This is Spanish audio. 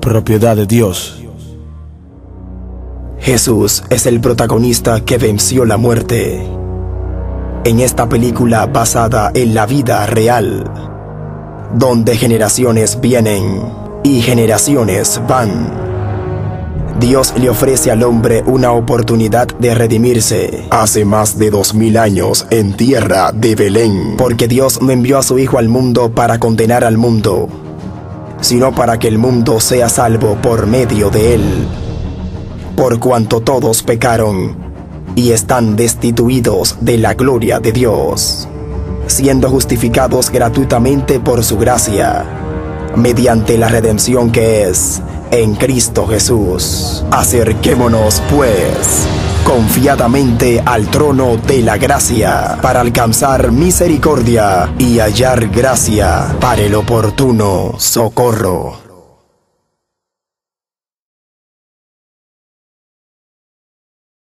propiedad de Dios. Jesús es el protagonista que venció la muerte. En esta película basada en la vida real, donde generaciones vienen y generaciones van, Dios le ofrece al hombre una oportunidad de redimirse hace más de 2000 años en tierra de Belén. Porque Dios no envió a su Hijo al mundo para condenar al mundo, sino para que el mundo sea salvo por medio de él. Por cuanto todos pecaron y están destituidos de la gloria de Dios, siendo justificados gratuitamente por su gracia, mediante la redención que es en Cristo Jesús. Acerquémonos, pues, confiadamente al trono de la gracia, para alcanzar misericordia y hallar gracia para el oportuno socorro.